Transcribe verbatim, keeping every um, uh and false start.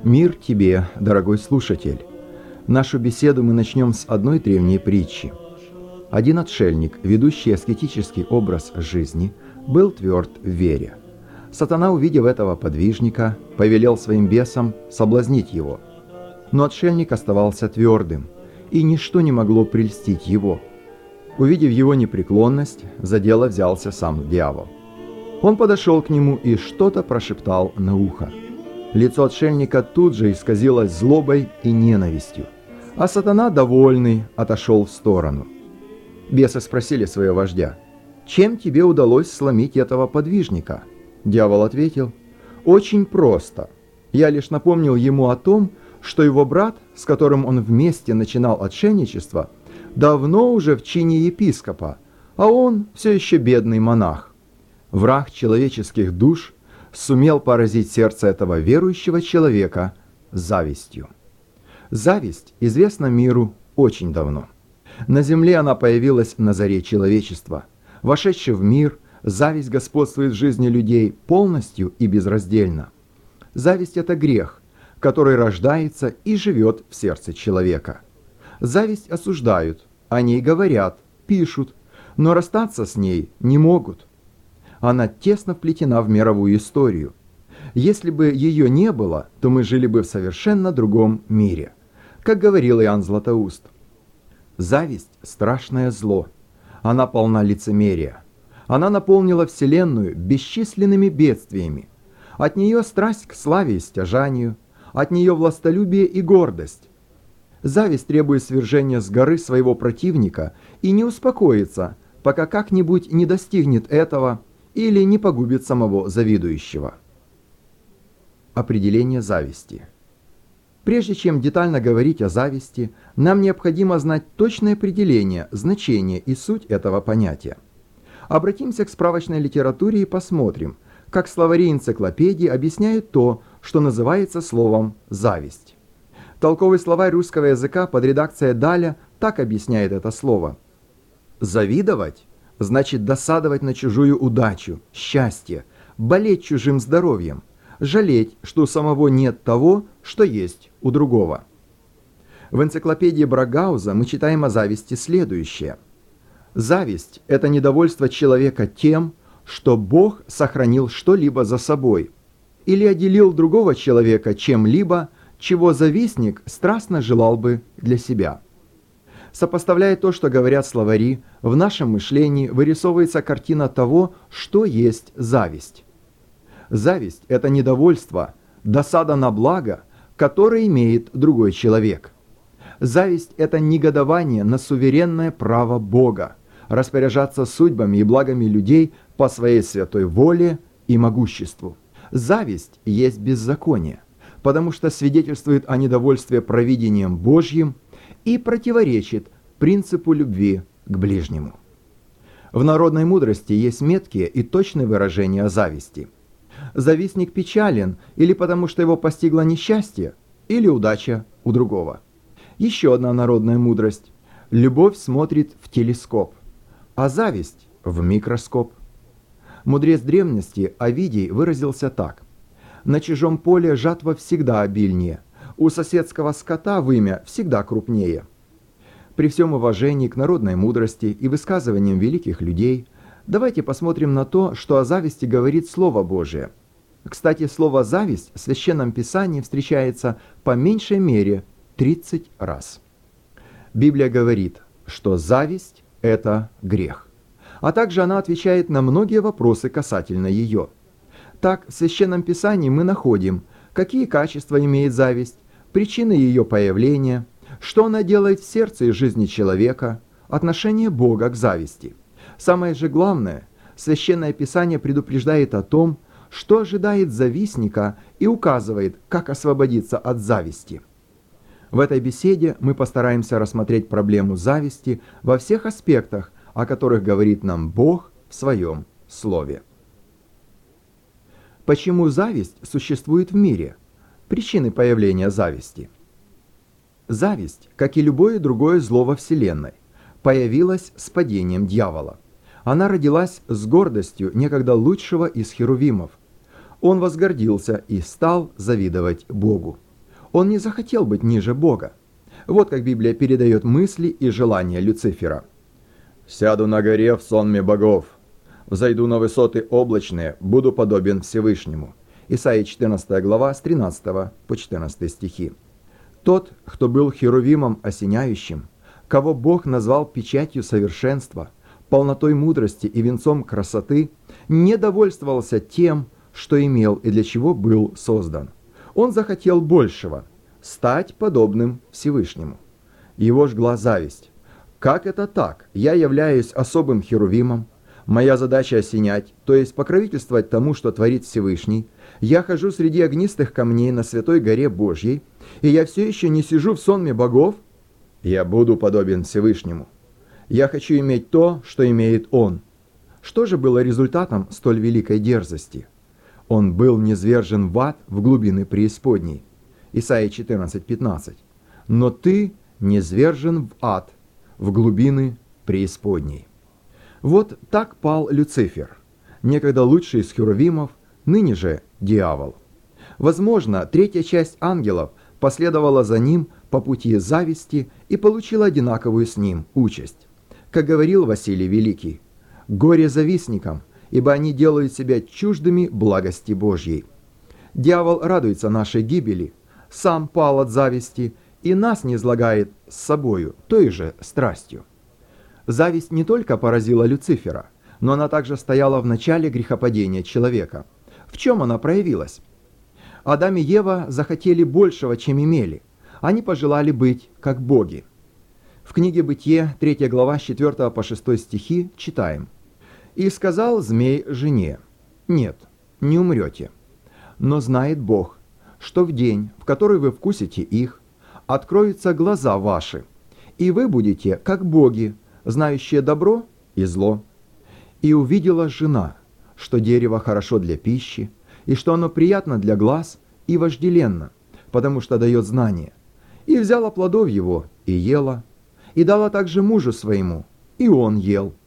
Мир тебе, дорогой слушатель! Нашу беседу мы начнем с одной древней притчи. Один отшельник, ведущий аскетический образ жизни, был тверд в вере. Сатана, увидев этого подвижника, повелел своим бесам соблазнить его. Но отшельник оставался твердым, и ничто не могло прельстить его. Увидев его непреклонность, за дело взялся сам дьявол. Он подошел к нему и что-то прошептал на ухо. Лицо отшельника тут же исказилось злобой и ненавистью, а сатана, довольный, отошел в сторону. Бесы спросили своего вождя: «Чем тебе удалось сломить этого подвижника?» Дьявол ответил: «Очень просто. Я лишь напомнил ему о том, что его брат, с которым он вместе начинал отшельничество, давно уже в чине епископа, а он все еще бедный монах. Враг человеческих душ сумел поразить сердце этого верующего человека завистью». Зависть известна миру очень давно. На земле она появилась на заре человечества. Вошедшая в мир, зависть господствует в жизни людей полностью и безраздельно. Зависть – это грех, который рождается и живет в сердце человека. Зависть осуждают, о ней говорят, пишут, но расстаться с ней не могут. Она тесно вплетена в мировую историю. Если бы ее не было, то мы жили бы в совершенно другом мире. Как говорил Иоанн Златоуст: «Зависть – страшное зло. Она полна лицемерия. Она наполнила Вселенную бесчисленными бедствиями. От нее страсть к славе и стяжанию, от нее властолюбие и гордость. Зависть требует свержения с горы своего противника и не успокоится, пока как-нибудь не достигнет этого или не погубит самого завидующего». Определение зависти. Прежде чем детально говорить о зависти, нам необходимо знать точное определение, значение и суть этого понятия. Обратимся к справочной литературе и посмотрим, как словари и энциклопедии объясняют то, что называется словом «зависть». Толковый словарь русского языка под редакцией Даля так объясняет это слово: «Завидовать значит досадовать на чужую удачу, счастье, болеть чужим здоровьем, жалеть, что у самого нет того, что есть у другого». В энциклопедии Брагауза мы читаем о зависти следующее: «Зависть – это недовольство человека тем, что Бог сохранил что-либо за собой или отделил другого человека чем-либо, чего завистник страстно желал бы для себя». Сопоставляя то, что говорят словари, в нашем мышлении вырисовывается картина того, что есть зависть. Зависть – это недовольство, досада на благо, которое имеет другой человек. Зависть – это негодование на суверенное право Бога распоряжаться судьбами и благами людей по своей святой воле и могуществу. Зависть есть беззаконие, потому что свидетельствует о недовольстве провидением Божьим и противоречит принципу любви к ближнему. В народной мудрости есть меткие и точные выражения о зависти. Завистник печален или потому, что его постигло несчастье, или удача у другого. Еще одна народная мудрость: любовь смотрит в телескоп, а зависть в микроскоп. Мудрец древности Овидий выразился так: «На чужом поле жатва всегда обильнее, у соседского скота вымя всегда крупнее». При всем уважении к народной мудрости и высказываниям великих людей, давайте посмотрим на то, что о зависти говорит Слово Божие. Кстати, слово «зависть» в Священном Писании встречается по меньшей мере тридцать раз. Библия говорит, что зависть – это грех, а также она отвечает на многие вопросы касательно ее. Так, в Священном Писании мы находим, какие качества имеет зависть, причины ее появления, что она делает в сердце и жизни человека, отношение Бога к зависти. Самое же главное, Священное Писание предупреждает о том, что ожидает завистника, и указывает, как освободиться от зависти. В этой беседе мы постараемся рассмотреть проблему зависти во всех аспектах, о которых говорит нам Бог в Своем Слове. Почему зависть существует в мире? Причины появления зависти. Зависть, как и любое другое зло во Вселенной, появилась с падением дьявола. Она родилась с гордостью некогда лучшего из херувимов. Он возгордился и стал завидовать Богу. Он не захотел быть ниже Бога. Вот как Библия передает мысли и желания Люцифера. «Сяду на горе в сонме богов, взойду на высоты облачные, буду подобен Всевышнему». Исайя четырнадцатая глава с тринадцатого по четырнадцатый стихи. Тот, кто был херувимом осеняющим, кого Бог назвал печатью совершенства, полнотой мудрости и венцом красоты, не довольствовался тем, что имел и для чего был создан. Он захотел большего – стать подобным Всевышнему. Его жгла зависть. Как это так? Я являюсь особым херувимом. Моя задача осенять, то есть покровительствовать тому, что творит Всевышний. Я хожу среди огнистых камней на святой горе Божьей, и я все еще не сижу в сонме богов. Я буду подобен Всевышнему. Я хочу иметь то, что имеет Он. Что же было результатом столь великой дерзости? Он был низвержен в ад, в глубины преисподней. Исайя четырнадцать пятнадцать. Но ты низвержен в ад, в глубины преисподней. Вот так пал Люцифер, некогда лучший из херувимов, ныне же дьявол. Возможно, третья часть ангелов последовала за ним по пути зависти и получила одинаковую с ним участь. Как говорил Василий Великий, «Горе завистникам, ибо они делают себя чуждыми благости Божьей». Дьявол радуется нашей гибели, сам пал от зависти и нас низлагает с собою, той же страстью. Зависть не только поразила Люцифера, но она также стояла в начале грехопадения человека. В чем она проявилась? Адам и Ева захотели большего, чем имели. Они пожелали быть как боги. В книге Бытие, третья глава, с четвёртого по шестой стихи, читаем. «И сказал змей жене: нет, не умрете. Но знает Бог, что в день, в который вы вкусите их, откроются глаза ваши, и вы будете как боги, знающие добро и зло. И увидела жена, что дерево хорошо для пищи, и что оно приятно для глаз и вожделенно, потому что дает знание. И взяла плодов его и ела, и дала также мужу своему, и он ел.